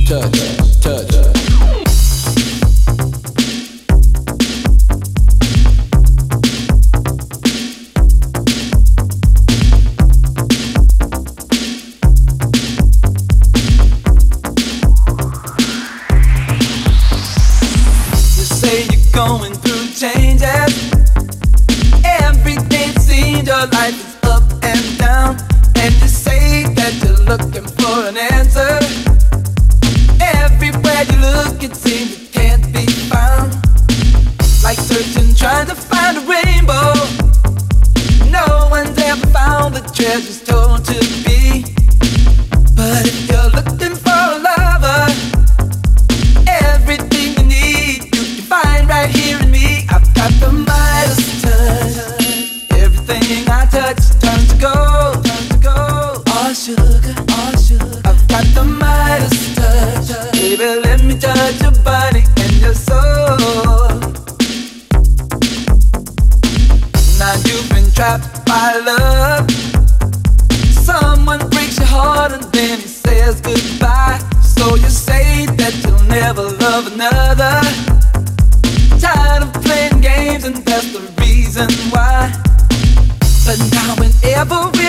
Going through changes. Every day it seems your life is up and down, and you say that you're looking for an answer. Everywhere you look it seems it can't be found. Like searching, trying to find a rainbow. No one's ever found the treasure's told to be. But if you're looking for a lover, everything you need you can find right here in me. I've got the Midas touch. Everything I touch turns to gold, turns to gold. All sugar, all sugar. I've got the Midas touch. Baby, let me touch your body and your soul. Now you've been trapped by love. Someone breaks your heart and then he says goodbye. So you say that you'll never love another. Tired of playing games and that's the reason why. But now whenever